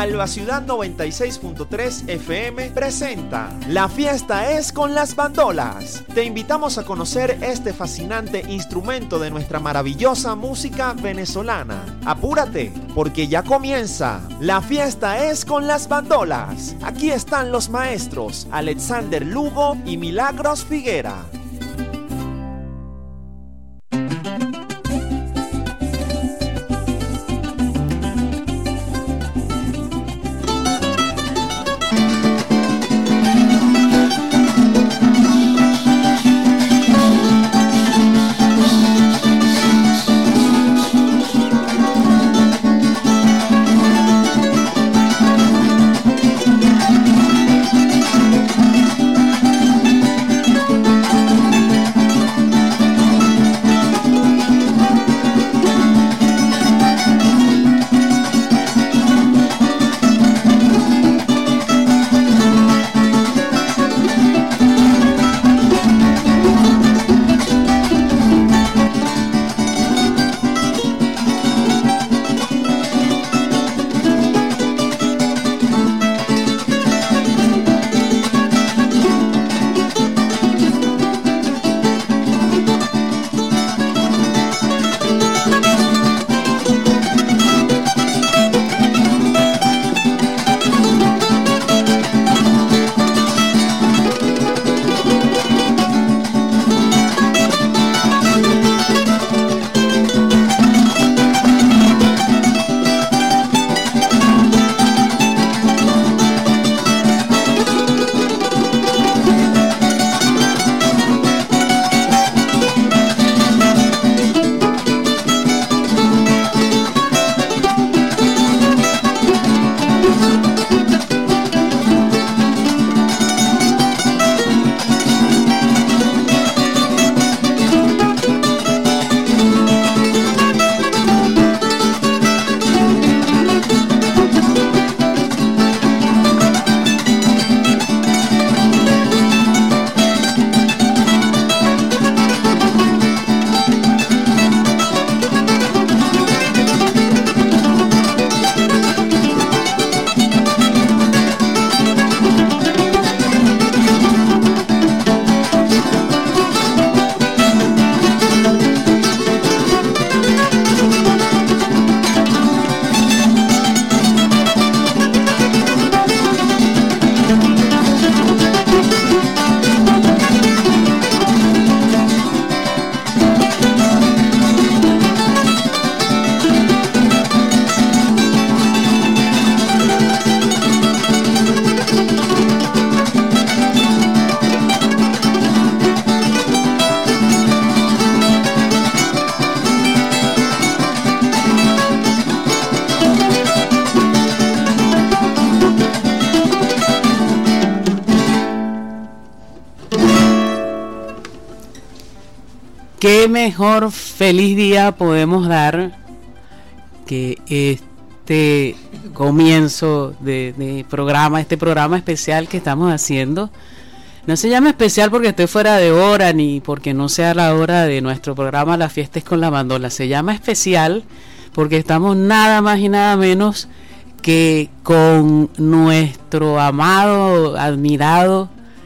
Alba Ciudad 96.3 FM presenta La fiesta es con las bandolas. Te invitamos a conocer este fascinante instrumento de nuestra maravillosa música venezolana. Apúrate, porque ya comienza La fiesta es con las bandolas. Aquí están los maestros Alexander Lugo y Milagros Figuera. Qué mejor feliz día podemos dar que este comienzo de programa, este programa especial que estamos haciendo. No se llama especial porque estoy fuera de hora ni porque no sea la hora de nuestro programa La fiesta es con la bandola. Se llama especial porque estamos nada más y nada menos que con nuestro amado, admirado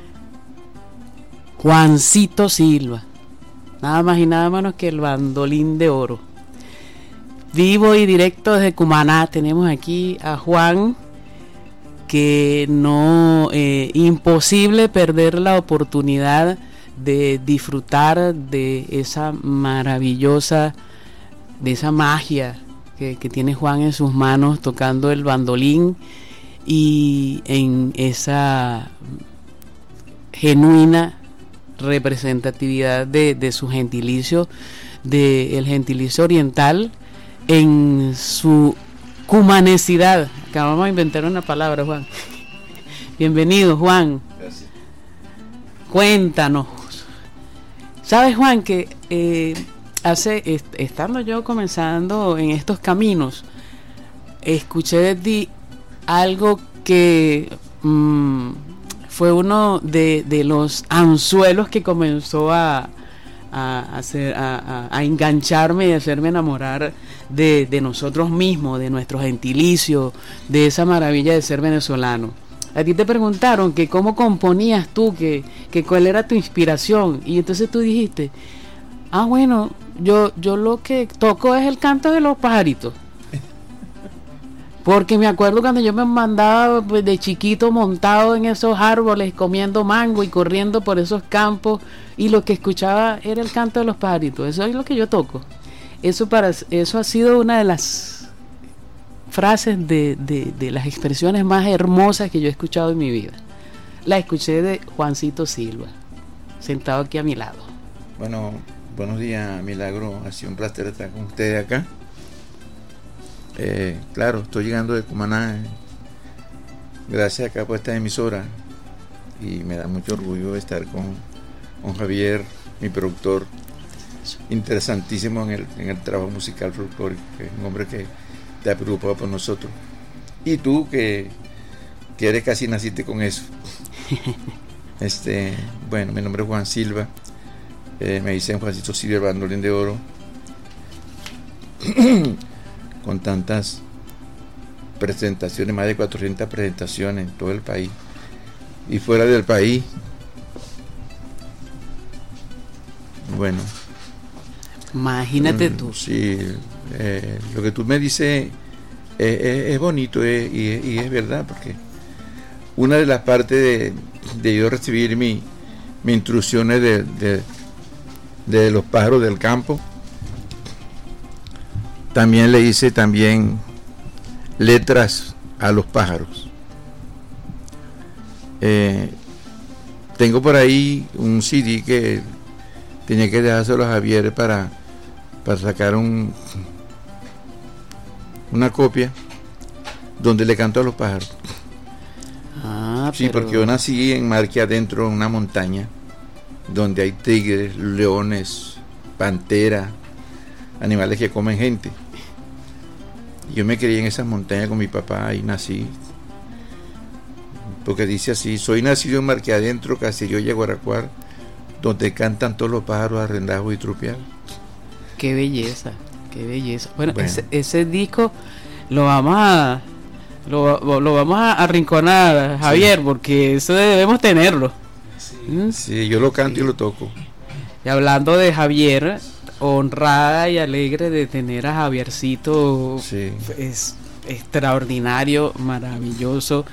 Juancito Silva. Nada más y nada menos que el bandolín de oro. Vivo y directo desde Cumaná. Tenemos aquí a Juan, que no, imposible perder la oportunidad de disfrutar de esa maravillosa, de esa magia que tiene Juan en sus manos tocando el bandolín y en esa genuina representatividad de su gentilicio, del gentilicio oriental, en su cumanecidad. Acabamos de inventar una palabra, Juan. Bienvenido, Juan. Gracias. Cuéntanos. ¿Sabes, Juan, que estando yo comenzando en estos caminos, escuché de ti algo que fue uno de los anzuelos que comenzó a a engancharme y hacerme enamorar de nosotros mismos, de nuestro gentilicio, de esa maravilla de ser venezolano. A ti te preguntaron que cómo componías tú, que cuál era tu inspiración, y entonces tú dijiste, bueno, yo lo que toco es el canto de los pajaritos. Porque me acuerdo cuando yo me mandaba pues, de chiquito montado en esos árboles, comiendo mango y corriendo por esos campos, y lo que escuchaba era el canto de los pajaritos. Eso es lo que yo toco. Eso ha sido una de las frases de las expresiones más hermosas que yo he escuchado en mi vida. La escuché de Juancito Silva, sentado aquí a mi lado. Bueno, buenos días, Milagro. Ha sido un placer estar con ustedes acá. Claro, estoy llegando de Cumaná, gracias acá por esta emisora, y me da mucho orgullo estar con Javier, mi productor, interesantísimo en el trabajo musical folclórico, que es un hombre que te ha preocupado por nosotros, y tú que eres casi naciste con eso. Bueno, mi nombre es Juan Silva, me dicen Juancito Silva, el bandolín de oro. Con tantas presentaciones, más de 400 presentaciones en todo el país y fuera del país. Bueno, imagínate tú. Sí, lo que tú me dices es bonito y es verdad, porque una de las partes de yo recibir mi instrucciones de los pájaros del campo, también le hice letras a los pájaros. Tengo por ahí un CD que tenía que dejárselo a Javier para sacar una copia donde le canto a los pájaros. Sí, porque yo nací en Marque Adentro, en una montaña donde hay tigres, leones, panteras, animales que comen gente. Yo me crié en esas montañas con mi papá y nací, porque dice así: soy nacido en Marque Adentro, Caserío y Guaracuar, donde cantan todos los pájaros arrendados y trupeados. Qué belleza, qué belleza. Bueno. Ese disco lo vamos a arrinconar, Javier, porque eso debemos tenerlo. Sí, yo lo canto y lo toco. Y hablando de Javier, honrada y alegre de tener a Javiercito. Sí. Es extraordinario, maravilloso,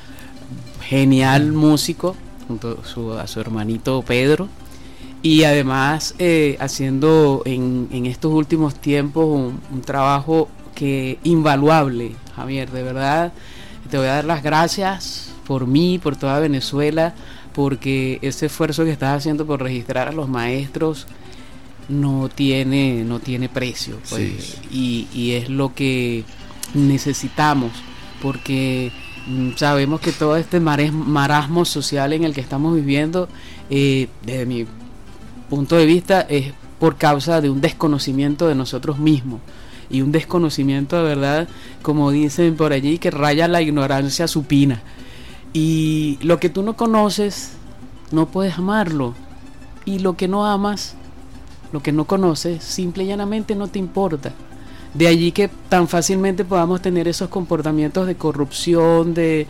genial músico, junto a su hermanito Pedro, y además haciendo en estos últimos tiempos un trabajo que invaluable. Javier, de verdad te voy a dar las gracias por mí, por toda Venezuela, porque ese esfuerzo que estás haciendo por registrar a los maestros no tiene precio, pues. Sí. Y es lo que necesitamos, porque sabemos que todo este marasmo social en el que estamos viviendo, desde mi punto de vista, es por causa de un desconocimiento de nosotros mismos, y un desconocimiento, de verdad, como dicen por allí, que raya la ignorancia supina. Y lo que tú no conoces, no puedes amarlo, y lo que no amas, lo que no conoces, simple y llanamente no te importa. De allí que tan fácilmente podamos tener esos comportamientos de corrupción, de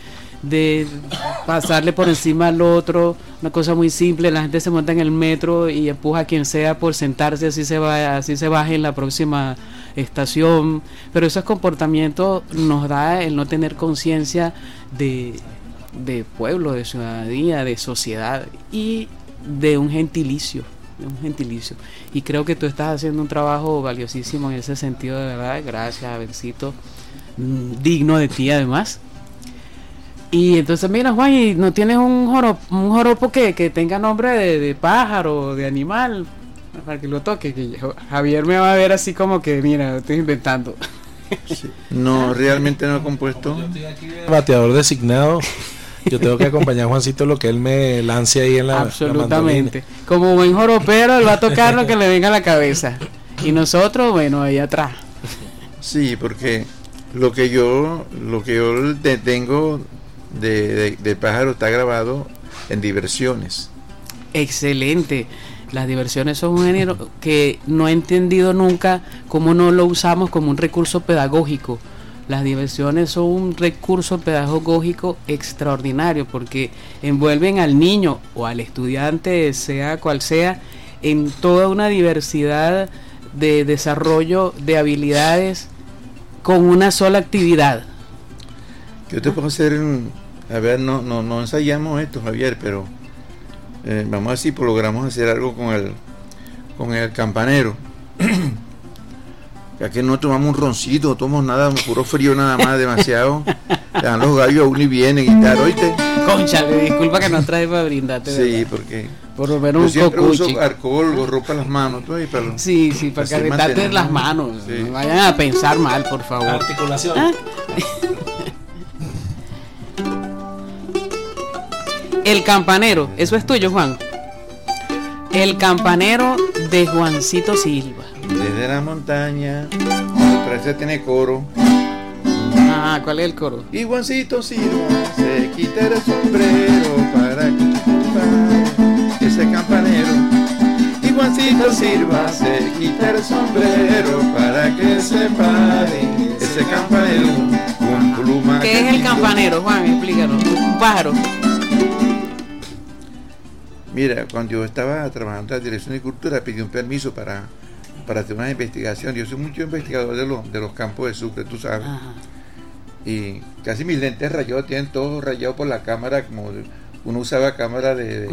pasarle por encima al otro. Una cosa muy simple: la gente se monta en el metro y empuja a quien sea por sentarse, así se baje en la próxima estación. Pero esos comportamientos nos da el no tener conciencia de pueblo, de ciudadanía, de sociedad y de un gentilicio. Y creo que tú estás haciendo un trabajo valiosísimo en ese sentido, de verdad. Gracias, Javercito, digno de ti además. Y entonces, mira, Juan, ¿y no tienes un joropo que tenga nombre de pájaro, de animal, para que lo toque? Que Javier me va a ver así como que, mira, lo estoy inventando. Sí. No, realmente no he compuesto. Yo estoy aquí de bateador designado. Yo tengo que acompañar a Juancito lo que él me lance ahí en la absolutamente. Como buen joropero, él va a tocar lo que le venga a la cabeza. Y nosotros, bueno, ahí atrás. Sí, porque lo que yo tengo de pájaro está grabado en Diversiones. Excelente. Las diversiones son un género que no he entendido nunca cómo no lo usamos como un recurso pedagógico. Las diversiones son un recurso pedagógico extraordinario porque envuelven al niño o al estudiante, sea cual sea, en toda una diversidad de desarrollo de habilidades con una sola actividad. Yo te puedo hacer a ver, no ensayamos esto, Javier, pero vamos a ver si logramos hacer algo con el campanero. Ya que no tomamos un roncito, no tomamos nada, puro frío nada más, demasiado. Le dan los gallos a uno y viene guitarra, ¿oíste? Cónchale, disculpa que no trae para brindarte. Sí, ¿verdad? porque por lo menos yo un siempre cocuchi. uso alcohol o ropa en las manos, ¿tú? Para Sí, para así calentarte mantener- las manos. Sí. No vayan a pensar mal, por favor. Articulación. ¿Ah? El campanero, eso es tuyo, Juan. El campanero de Juancito Silva. Desde la montaña, parece que tiene coro. Ah, ¿cuál es el coro? Y Juancito Silva se quita el sombrero para que ese campanero. Y Juancito Silva se quita el sombrero para que se pare ese campanero con pluma. ¿Qué es el campanero, Juan? Explícanos. Un pájaro. Mira, cuando yo estaba trabajando en la Dirección de Cultura, pedí un permiso para hacer una investigación. Yo soy mucho investigador de los campos de Sucre, tú sabes. Ajá. Y casi mis lentes rayados tienen todo rayado por la cámara, como uno usaba cámara de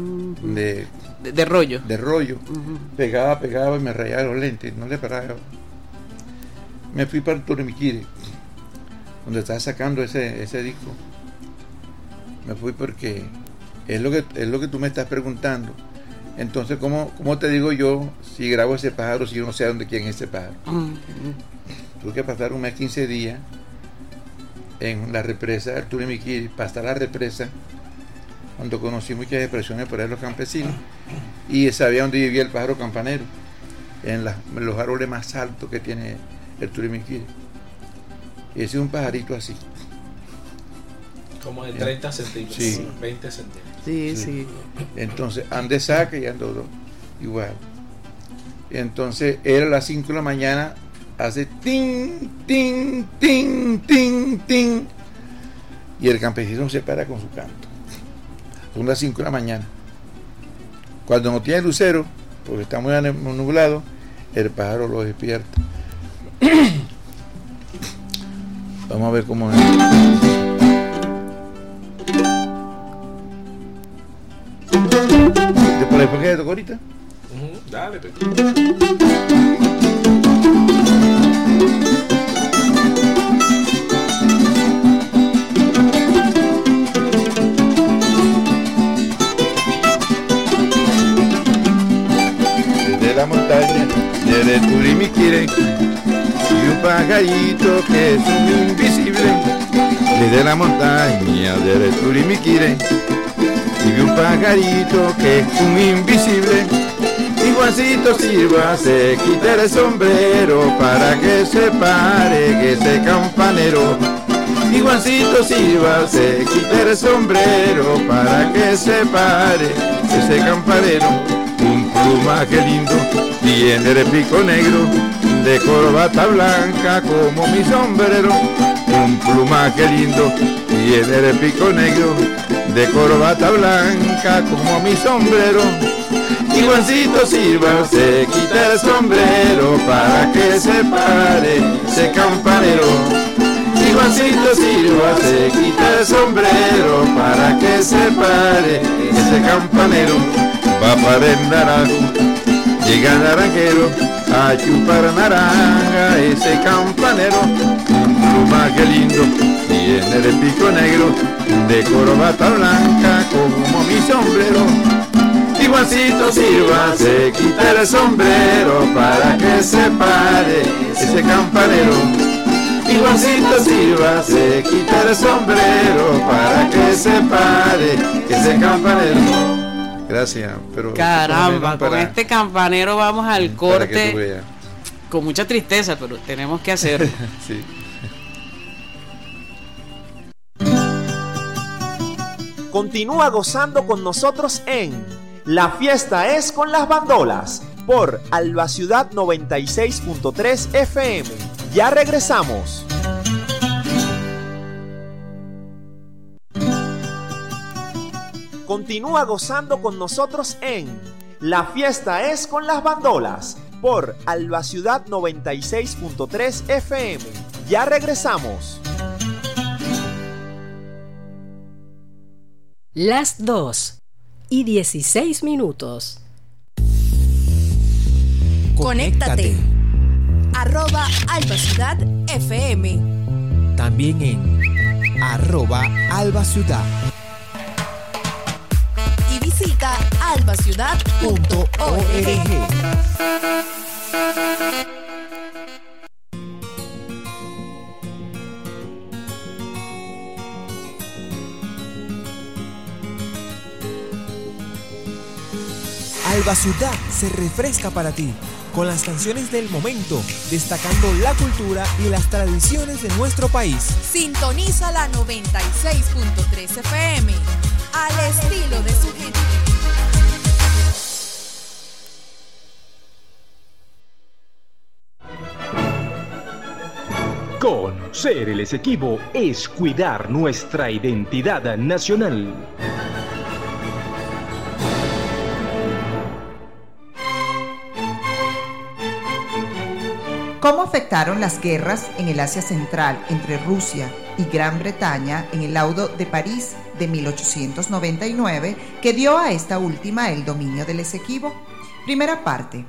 rollo. de rollo. Ujú. Pegaba y me rayaba los lentes, no le paraba. Me fui para Turimiquiri, donde estaba sacando ese disco. Me fui porque es lo que tú me estás preguntando. Entonces, ¿cómo te digo yo si grabo ese pájaro si yo no sé dónde quién es ese pájaro? Tuve que pasar un mes, 15 días en la represa de Turimiquiri, pasar la represa, cuando conocí muchas expresiones por ahí los campesinos, y sabía dónde vivía el pájaro campanero, en los árboles más altos que tiene el Turimiquiri. Y ese es un pajarito así. Como de 30 centímetros, Sí. 20 centímetros. Sí. Entonces, ande saca y ando dos, igual. Entonces, era a las 5 de la mañana, hace tin, tin, tin, tin, tin, y el campesino se para con su canto. Son las 5 de la mañana. Cuando no tiene lucero, porque está muy nublado, el pájaro lo despierta. Vamos a ver cómo es. ¿Por qué tocó ahorita? Dale, Pepe. Desde la montaña, desde Turimiquiri, y un pajarito que es un invisible. Desde la montaña, desde Turimiquiri, y un pajarito que es un invisible. Y Juancito Silva se quita el sombrero para que se pare ese campanero. Y Juancito Silva se quita el sombrero para que se pare ese campanero. Un plumaje lindo tiene el pico negro, de corbata blanca como mi sombrero. Un plumaje lindo tiene el pico negro, de corbata blanca como mi sombrero. Y Juancito Silva se quita el sombrero para que se pare ese campanero. Y Juancito Silva se quita el sombrero para que se pare ese campanero. Va para el naranjo, llega el naranjero a chupar naranja ese campanero. Un plumaje lindo tiene el pico negro, de corbata blanca como mi sombrero. Y Juancito Silva se quita el sombrero para que se pare ese campanero. Y Juancito Silva se quita el sombrero para que se pare ese campanero. Gracias, pero Caramba, con este campanero vamos al para que tú corte veas. con mucha tristeza, pero tenemos que hacerlo. Sí. Continúa gozando con nosotros en La fiesta es con las bandolas por Alba Ciudad 96.3 FM. Ya regresamos. Continúa gozando con nosotros en La fiesta es con las bandolas por Alba Ciudad 96.3 FM. Ya regresamos. Las 2:16. Conéctate. @Alba Ciudad FM. También en @Alba Ciudad. Y visita albaciudad.org. Alba Ciudad se refresca para ti, con las canciones del momento, destacando la cultura y las tradiciones de nuestro país. Sintoniza la 96.3 FM, al estilo de su gente. Conocer el Esequibo es cuidar nuestra identidad nacional. ¿Cómo afectaron las guerras en el Asia Central entre Rusia y Gran Bretaña en el Laudo de París de 1899 que dio a esta última el dominio del Esequibo? Primera parte.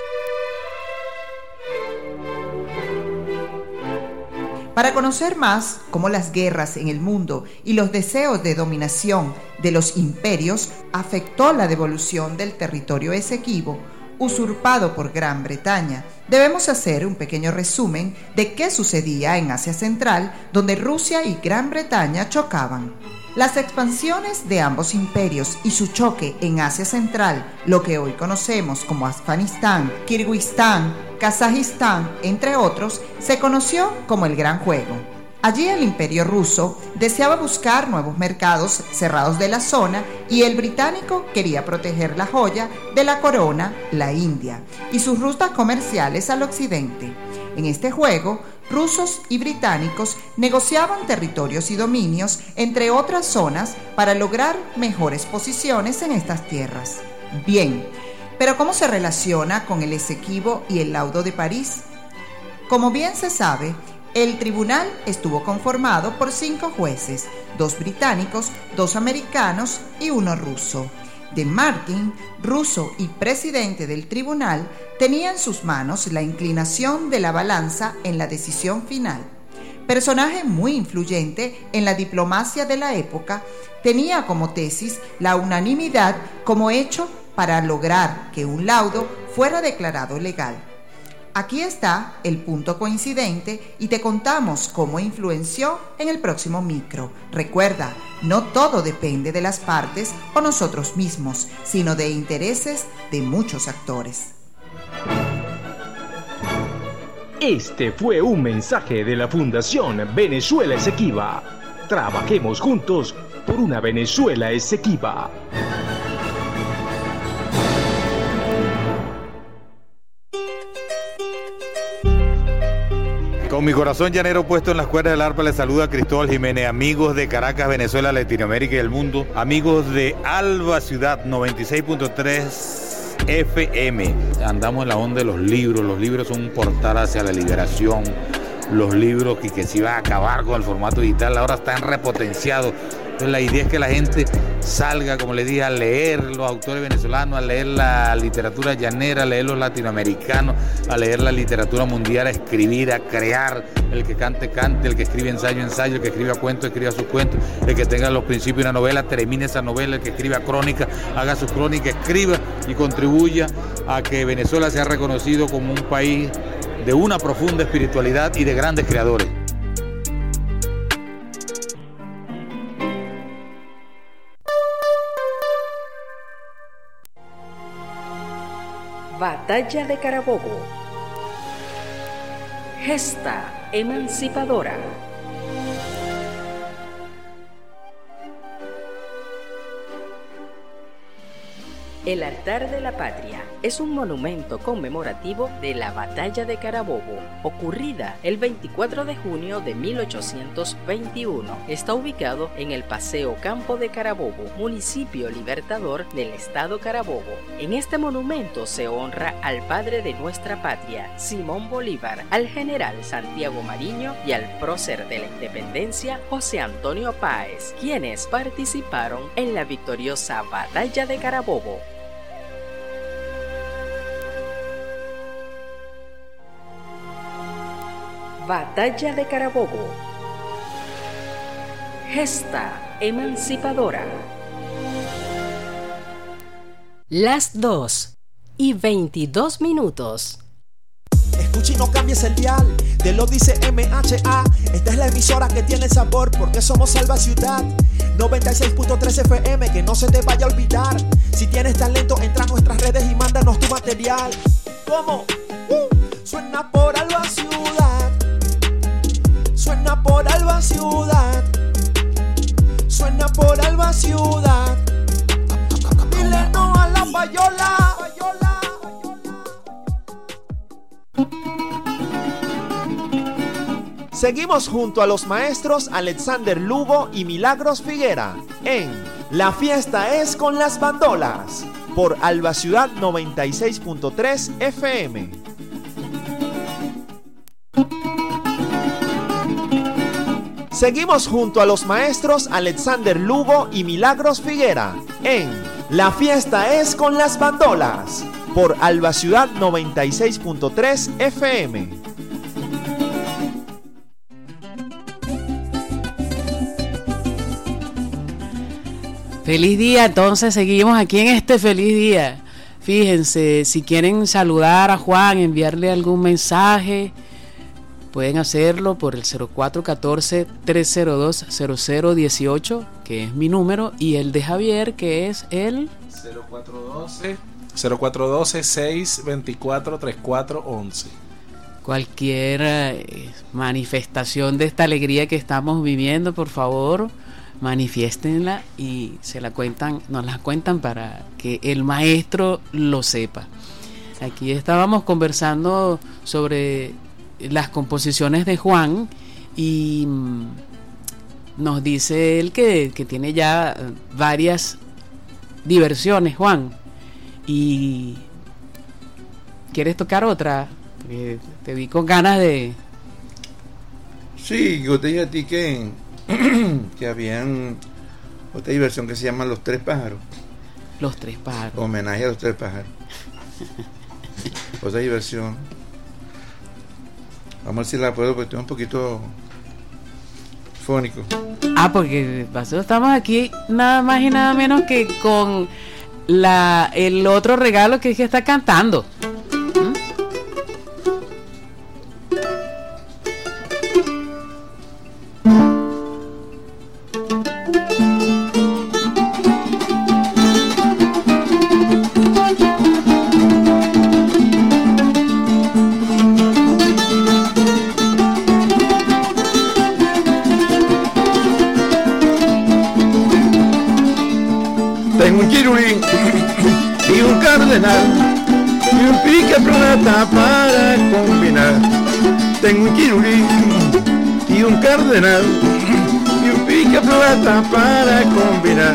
Para conocer más cómo las guerras en el mundo y los deseos de dominación de los imperios afectó la devolución del territorio Esequibo, usurpado por Gran Bretaña, debemos hacer un pequeño resumen de qué sucedía en Asia Central, donde Rusia y Gran Bretaña chocaban. Las expansiones de ambos imperios y su choque en Asia Central, lo que hoy conocemos como Afganistán, Kirguistán, Kazajistán, entre otros, se conoció como el Gran Juego. Allí el imperio ruso deseaba buscar nuevos mercados cerrados de la zona y el británico quería proteger la joya de la corona, la India, y sus rutas comerciales al occidente. En este juego, rusos y británicos negociaban territorios y dominios entre otras zonas para lograr mejores posiciones en estas tierras. Bien, pero ¿cómo se relaciona con el Esequibo y el Laudo de París? Como bien se sabe, el tribunal estuvo conformado por 5 jueces, 2 británicos, 2 americanos y 1 ruso. De Martin, ruso y presidente del tribunal, tenía en sus manos la inclinación de la balanza en la decisión final. Personaje muy influyente en la diplomacia de la época, tenía como tesis la unanimidad como hecho para lograr que un laudo fuera declarado legal. Aquí está el punto coincidente y te contamos cómo influenció en el próximo micro. Recuerda, no todo depende de las partes o nosotros mismos, sino de intereses de muchos actores. Este fue un mensaje de la Fundación Venezuela Esequiba. Trabajemos juntos por una Venezuela Esequiba. Con mi corazón llanero puesto en las cuerdas del arpa, les saluda Cristóbal Jiménez, amigos de Caracas, Venezuela, Latinoamérica y el mundo, amigos de Alba Ciudad 96.3 FM. Andamos en la onda de los libros son un portal hacia la liberación. Los libros que se iban a acabar con el formato digital ahora están repotenciados. Entonces la idea es que la gente salga, como les dije, a leer los autores venezolanos, a leer la literatura llanera, a leer los latinoamericanos, a leer la literatura mundial, a escribir, a crear. El que cante, cante, el que escribe ensayo, el que escriba cuento, escriba sus cuentos, el que tenga los principios de una novela, termine esa novela, el que escriba crónica, haga su crónica, escriba y contribuya a que Venezuela sea reconocido como un país de una profunda espiritualidad y de grandes creadores. Batalla de Carabobo. Gesta emancipadora. El altar de la patria es un monumento conmemorativo de la Batalla de Carabobo, ocurrida el 24 de junio de 1821. Está ubicado en el Paseo Campo de Carabobo, municipio libertador del estado Carabobo. En este monumento se honra al padre de nuestra patria, Simón Bolívar, al general Santiago Mariño y al prócer de la independencia, José Antonio Páez, quienes participaron en la victoriosa Batalla de Carabobo. Batalla de Carabobo. Gesta emancipadora. Las 2:22. Escucha y no cambies el dial, te lo dice MHA. Esta es la emisora que tiene el sabor, porque somos Salva Ciudad. 96.3 FM, que no se te vaya a olvidar. Si tienes talento, entra a nuestras redes y mándanos tu material. ¿Cómo? Suena por Alba Ciudad. Suena por Alba Ciudad. Suena por Alba Ciudad. Dile no a la payola. Seguimos junto a los maestros Alexander Lugo y Milagros Figuera en La Fiesta es con las Bandolas por Alba Ciudad 96.3 FM. Seguimos junto a los maestros Alexander Lugo y Milagros Figuera en La Fiesta es con las Bandolas por Alba Ciudad 96.3 FM. Feliz día, entonces seguimos aquí en este feliz día. Fíjense, si quieren saludar a Juan, enviarle algún mensaje, pueden hacerlo por el 0414-302-0018, que es mi número, y el de Javier, que es el 0412-624-3411. Cualquier manifestación de esta alegría que estamos viviendo, por favor, manifiéstenla y nos la cuentan para que el maestro lo sepa. Aquí estábamos conversando sobre las composiciones de Juan y nos dice él que tiene ya varias diversiones, Juan. ¿Y quieres tocar otra? Porque te vi con ganas de... Sí, yo te dije a ti que habían otra diversión que se llama Los Tres Pájaros. Los Tres Pájaros. Homenaje a los Tres Pájaros. Otra diversión. Vamos a ver si la puedo, porque estoy un poquito fónico. Porque estamos aquí nada más y nada menos que con el otro regalo que está cantando. Y un pica plata para combinar. Tengo un chirulín y un cardenal y un pica plata para combinar.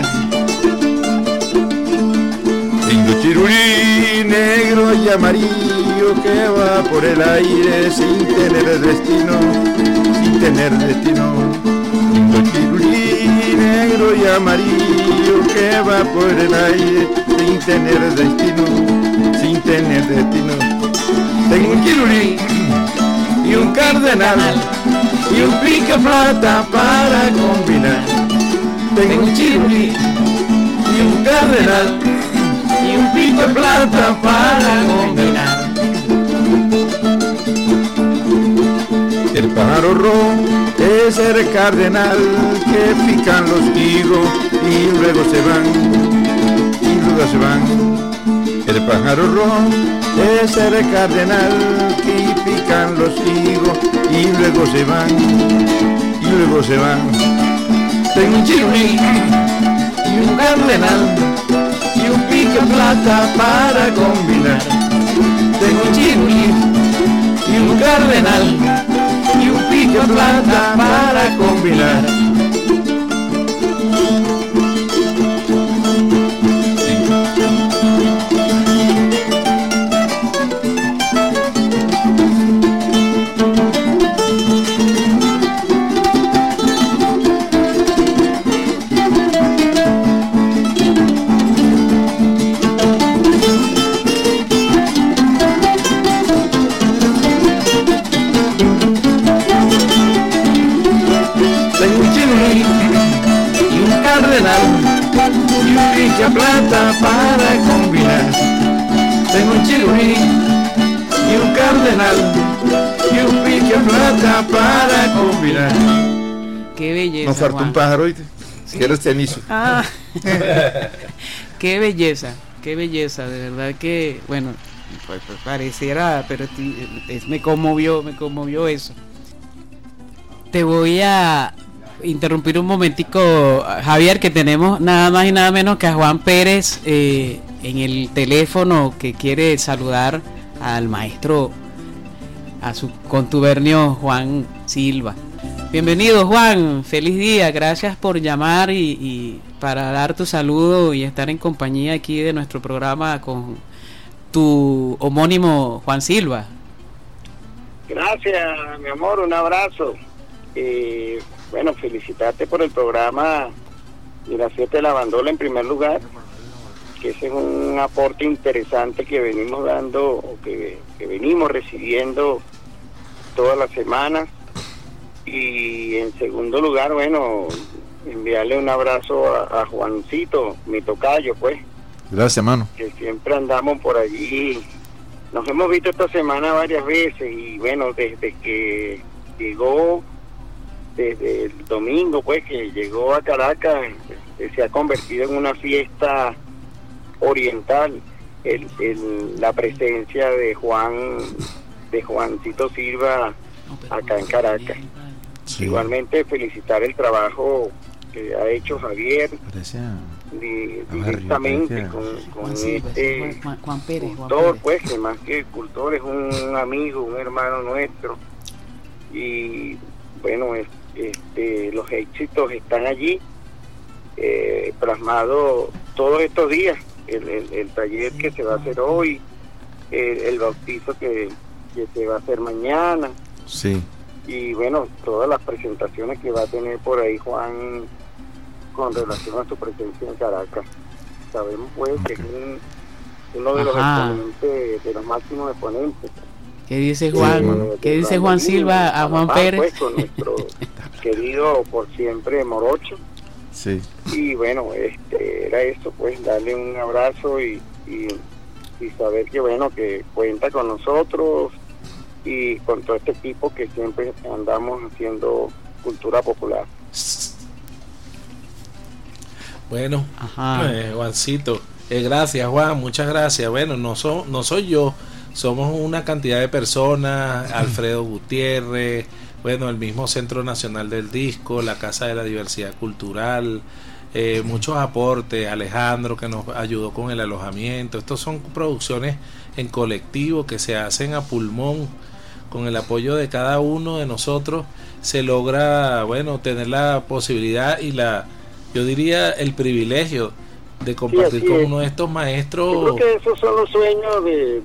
Tengo chirulín negro y amarillo que va por el aire sin tener destino, sin tener destino. Tengo chirulín negro y amarillo que va por el aire sin tener destino, sin tener destino. Tengo un chirulín y un cardenal y un pica plata para combinar. Tengo un chirulín y un cardenal y un pica plata para combinar. El pájaro rojo es el cardenal que pican los higos y luego se van. Se van. El pájaro rojo es el cardenal que pican los higos y luego se van, y luego se van. Tengo un chirulín y un cardenal y un pica pico de plata para combinar. Tengo un chirulí y un cardenal y un pico de plata para combinar. Y un pique a plata para combinar. Tengo un chirulí y un cardenal y un pique a plata para combinar. Qué belleza. Nos falta Juan. un pájaro, ¿oíste? Si quieres cenizo. Ah. Qué belleza, de verdad que, bueno, pues pareciera, pero me conmovió eso. Te voy a interrumpir un momentico, Javier, que tenemos nada más y nada menos que a Juan Pérez en el teléfono, que quiere saludar al maestro, a su contubernio Juan Silva. Bienvenido, Juan, feliz día, gracias por llamar y para dar tu saludo y estar en compañía aquí de nuestro programa con tu homónimo Juan Silva. Gracias, mi amor, un abrazo. Bueno, felicitarte por el programa de la fiesta de la bandola en primer lugar, que ese es un aporte interesante que venimos dando, o que venimos recibiendo todas las semanas. Y en segundo lugar, bueno, enviarle un abrazo a Juancito, mi tocayo, pues. Gracias, mano. Que siempre andamos por allí. Nos hemos visto esta semana varias veces y bueno, desde que llegó, desde el domingo, pues, que llegó a Caracas, se ha convertido en una fiesta oriental. La presencia de Juancito Silva acá en Caracas. Sí. Igualmente felicitar el trabajo que ha hecho Javier directamente con este Juan Pérez, cultor, pues, que más que cultor es un amigo, un hermano nuestro. Y bueno, los éxitos están allí plasmados todos estos días. El taller que se va a hacer hoy, el bautizo que se va a hacer mañana. Sí. Y bueno, todas las presentaciones que va a tener por ahí Juan con relación a su presencia en Caracas. Sabemos pues que es uno de los exponentes, de los máximos exponentes. ¿Qué dice Juan? ¿Qué dice Juan Silva a Juan Pérez? Pues, con nuestro querido por siempre Morocho. Sí. Y bueno, era eso, pues, darle un abrazo y saber que bueno, que cuenta con nosotros y con todo este equipo que siempre andamos haciendo cultura popular. Bueno, Juancito, gracias, Juan, muchas gracias. Bueno, no soy yo, somos una cantidad de personas, Alfredo Gutiérrez, bueno, el mismo Centro Nacional del Disco, la Casa de la Diversidad Cultural, muchos aportes, Alejandro que nos ayudó con el alojamiento. Estos son producciones en colectivo que se hacen a pulmón. Con el apoyo de cada uno de nosotros se logra, bueno, tener la posibilidad y yo diría el privilegio de compartir con uno de estos maestros. Yo creo que esos son los sueños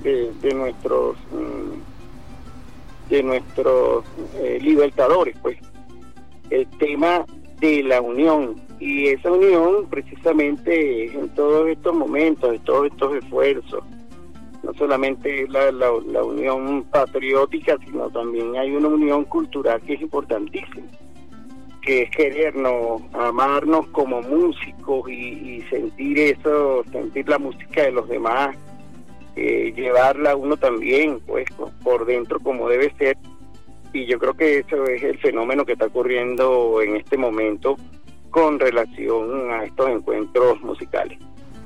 de nuestros libertadores, pues, el tema de la unión, y esa unión precisamente es en todos estos momentos, en todos estos esfuerzos. No solamente la unión patriótica, sino también hay una unión cultural que es importantísima, que es querernos, amarnos como músicos y sentir eso, sentir la música de los demás, llevarla uno también, pues, por dentro como debe ser. Y yo creo que eso es el fenómeno que está ocurriendo en este momento con relación a estos encuentros musicales.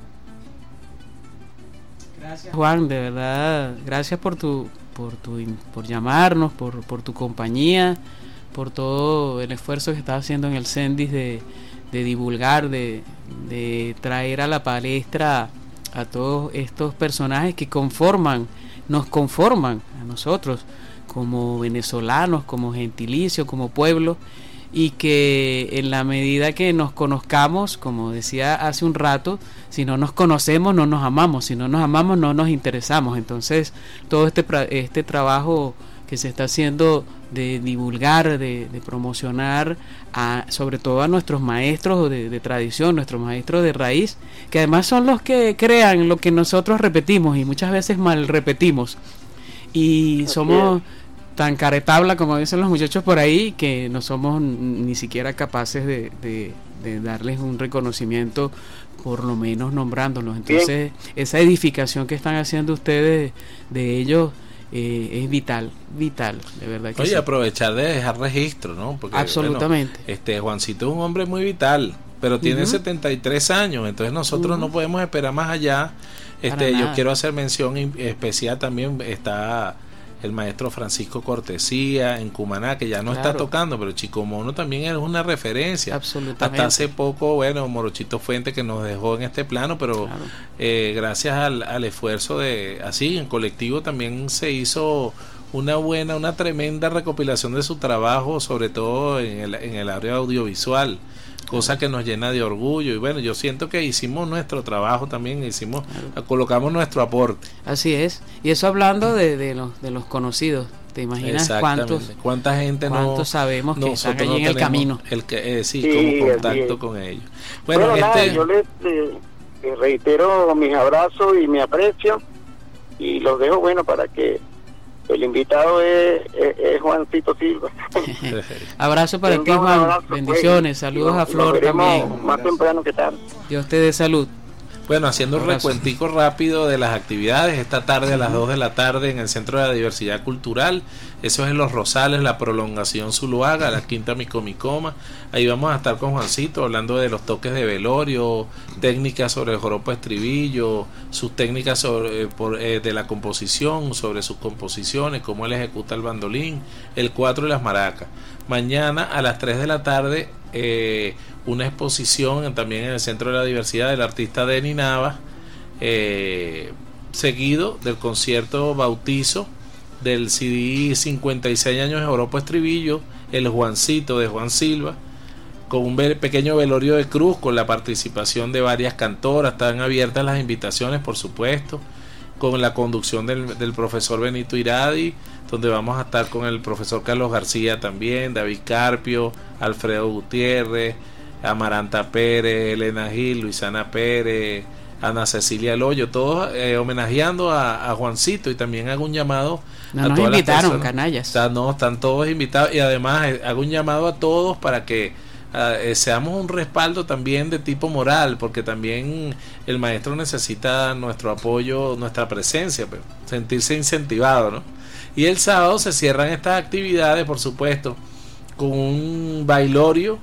Gracias, Juan, de verdad, gracias por llamarnos, por tu compañía, por todo el esfuerzo que estás haciendo en el CENDIS de divulgar, de traer a la palestra a todos estos personajes que nos conforman a nosotros como venezolanos, como gentilicio, como pueblo, y que en la medida que nos conozcamos, como decía hace un rato, si no nos conocemos no nos amamos, si no nos amamos no nos interesamos. Entonces todo este trabajo que se está haciendo de divulgar, de promocionar sobre todo a nuestros maestros de tradición, nuestros maestros de raíz, que además son los que crean lo que nosotros repetimos y muchas veces mal repetimos, y somos tan caretabla, como dicen los muchachos por ahí, que no somos ni siquiera capaces de darles un reconocimiento, por lo menos nombrándolos. Entonces esa edificación que están haciendo ustedes de ellos es vital, de verdad que Oye, sí. aprovechar de dejar registro, ¿no? Porque, absolutamente. Bueno, Juancito es un hombre muy vital, pero tiene 73 años, entonces nosotros no podemos esperar más allá. Yo quiero hacer mención especial también, está el maestro Francisco Cortesía en Cumaná, que ya no está tocando, pero Chico Mono también es una referencia. Absolutamente. Hasta hace poco, bueno, Morochito Fuente, que nos dejó en este plano, pero gracias al esfuerzo así en colectivo también se hizo una tremenda recopilación de su trabajo, sobre todo en el área audiovisual, cosa que nos llena de orgullo. Y bueno, yo siento que hicimos nuestro trabajo también, colocamos nuestro aporte. Así es. Y eso hablando de los conocidos. ¿Te imaginas cuánta gente cuántos sabemos que están allí en el camino? Como contacto con ellos. Bueno, yo les reitero mis abrazos y mi aprecio, y los dejo, para que el invitado es Juancito Silva. Abrazo para ti, Juan. Bendiciones. Saludos a Flor también. Más temprano que tarde. Dios te dé salud. Bueno, haciendo un recuentico rápido de las actividades, esta tarde a las 2 de la tarde en el Centro de la Diversidad Cultural, eso es en Los Rosales, la prolongación Zuluaga, la Quinta Micomicoma. Ahí vamos a estar con Juancito hablando de los toques de velorio, técnicas sobre el joropo estribillo, sus técnicas de la composición, sobre sus composiciones, cómo él ejecuta el bandolín, el cuatro y las maracas. Mañana a las 3 de la tarde una exposición también en el Centro de la Diversidad del artista Denny Navas, seguido del concierto bautizo del CD 56 años de joropo estribillo, el Juancito de Juan Silva, con un pequeño velorio de cruz, con la participación de varias cantoras. Están abiertas las invitaciones, por supuesto, con la conducción del profesor Benito Iradi, donde vamos a estar con el profesor Carlos García también, David Carpio, Alfredo Gutiérrez, Amaranta Pérez, Elena Gil, Luisana Pérez, Ana Cecilia Loyo, todos homenajeando a Juancito. Y también hago un llamado a todas las personas. Canallas. Están todos invitados, y además hago un llamado a todos para que seamos un respaldo también de tipo moral, porque también el maestro necesita nuestro apoyo, nuestra presencia, pero sentirse incentivado, ¿no? Y el sábado se cierran estas actividades, por supuesto, con un bailorio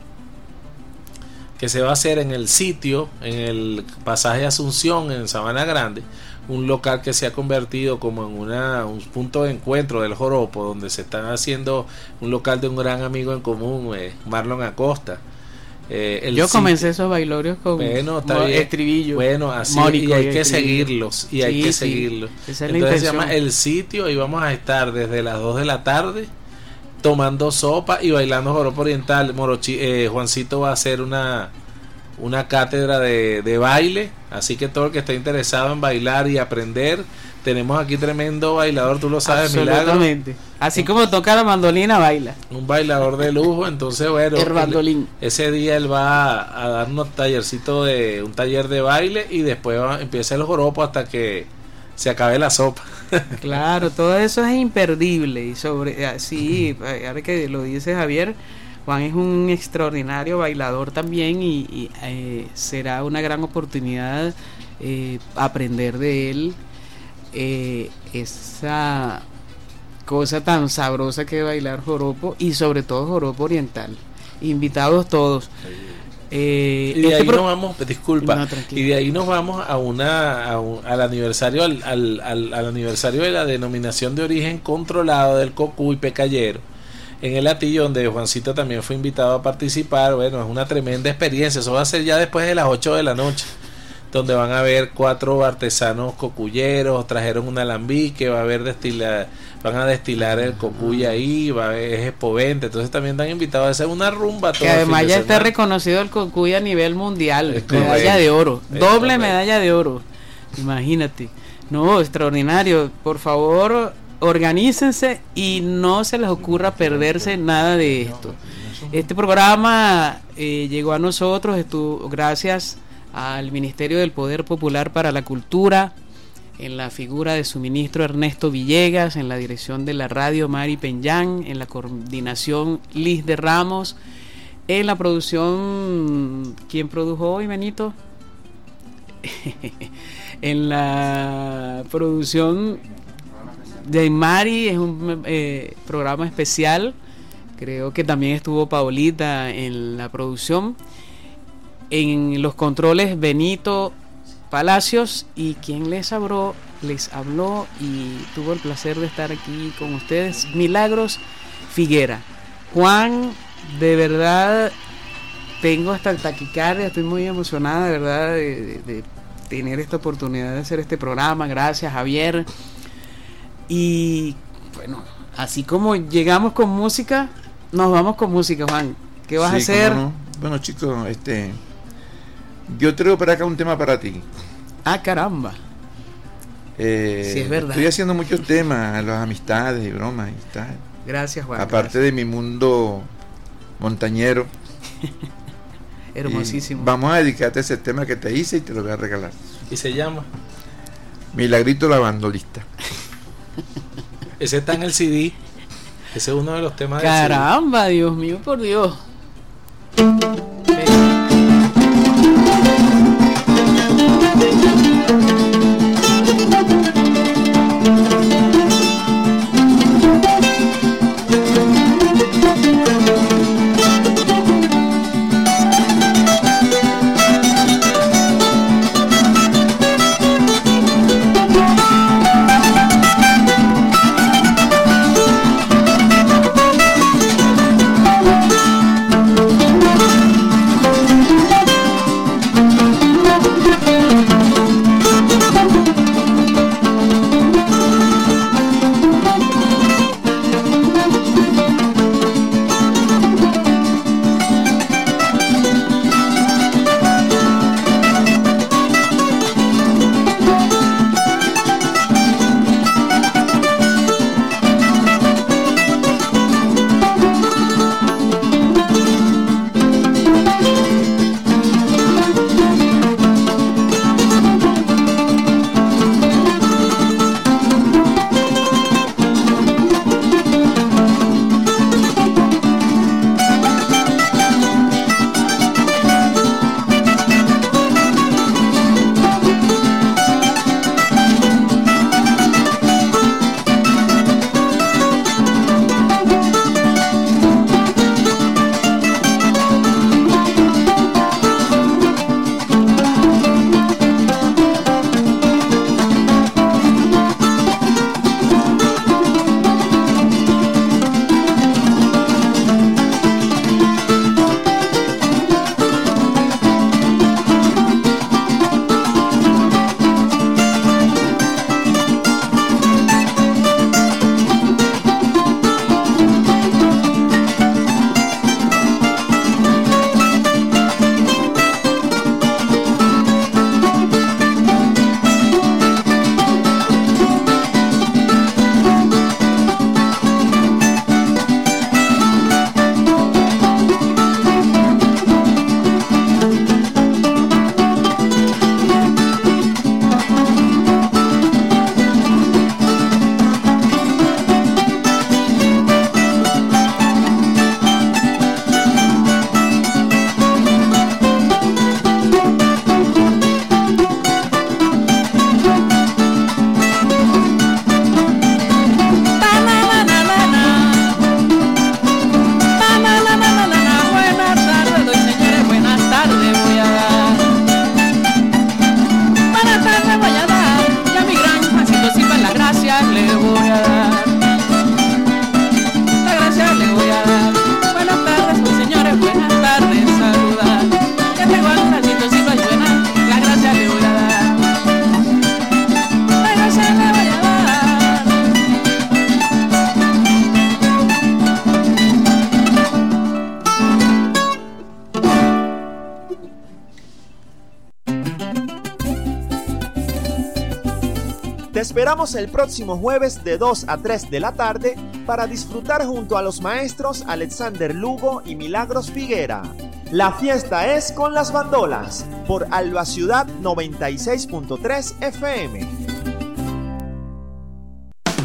que se va a hacer en el sitio, en el pasaje Asunción, en Sabana Grande, un local que se ha convertido como en un punto de encuentro del joropo, donde se están haciendo un local de un gran amigo en común, Marlon Acosta. Yo comencé esos bailorios con estribillo. Bueno, así, y hay que seguirlos, Esa es entonces se llama El Sitio, y vamos a estar desde las 2 de la tarde tomando sopa y bailando joropo oriental. Juancito va a hacer una cátedra de baile, así que todo el que esté interesado en bailar y aprender, tenemos aquí tremendo bailador, tú lo sabes, Milagro. Así como toca la mandolina, baila. Un bailador de lujo. Entonces, bueno, el bandolín. Ese día él va a dar un taller de baile, y después empieza el joropo hasta que se acabe la sopa. Claro, todo eso es imperdible. Y ahora que lo dice Javier, Juan es un extraordinario bailador también, y será una gran oportunidad aprender de él esa cosa tan sabrosa que es bailar joropo, y sobre todo joropo oriental. Invitados todos. Y de ahí nos vamos, disculpa, y de ahí nos vamos al aniversario al aniversario de la denominación de origen controlado del Cocuy Pecayero, en el Atillo, donde Juancito también fue invitado a participar. Bueno, es una tremenda experiencia. Eso va a ser ya después de las 8 de la noche. donde van a haber 4 artesanos cocuyeros, trajeron un alambique, va a haber van a destilar el cocuy ahí, es expovente, entonces también están invitados a hacer una rumba todo que además ya está reconocido el cocuy a nivel mundial, medalla de oro, doble medalla de oro, imagínate. No, extraordinario. Por favor, organícense y no se les ocurra perderse nada de esto. Este programa llegó a nosotros gracias al Ministerio del Poder Popular para la Cultura, en la figura de su ministro Ernesto Villegas, en la dirección de la radio Mari Peñán, en la coordinación Liz de Ramos, en la producción, ¿quién produjo hoy, Benito? En la producción de Mari, es un programa especial. Creo que también estuvo Paolita en la producción. En los controles, Benito Palacios, y quien les habló y tuvo el placer de estar aquí con ustedes, Milagros Figuera. Juan, de verdad tengo hasta taquicardia, estoy muy emocionada, de verdad, de tener esta oportunidad de hacer este programa. Gracias, Javier. Y bueno, así como llegamos con música, nos vamos con música. Juan, ¿qué vas a hacer? No. Bueno, chicos, yo traigo para acá un tema para ti. Ah, caramba. Sí, es verdad. Estoy haciendo muchos temas, las amistades y bromas y tal. Gracias, Juan. Aparte de mi mundo montañero. Hermosísimo. Vamos a dedicarte a ese tema que te hice y te lo voy a regalar. ¿Y se llama? Milagrito la bandolista. Ese está en el CD. Ese es uno de los temas. Caramba, Dios mío, por Dios. Te esperamos el próximo jueves de 2 a 3 de la tarde para disfrutar junto a los maestros Alexander Lugo y Milagros Figuera. La fiesta es con las bandolas por Alba Ciudad 96.3 FM.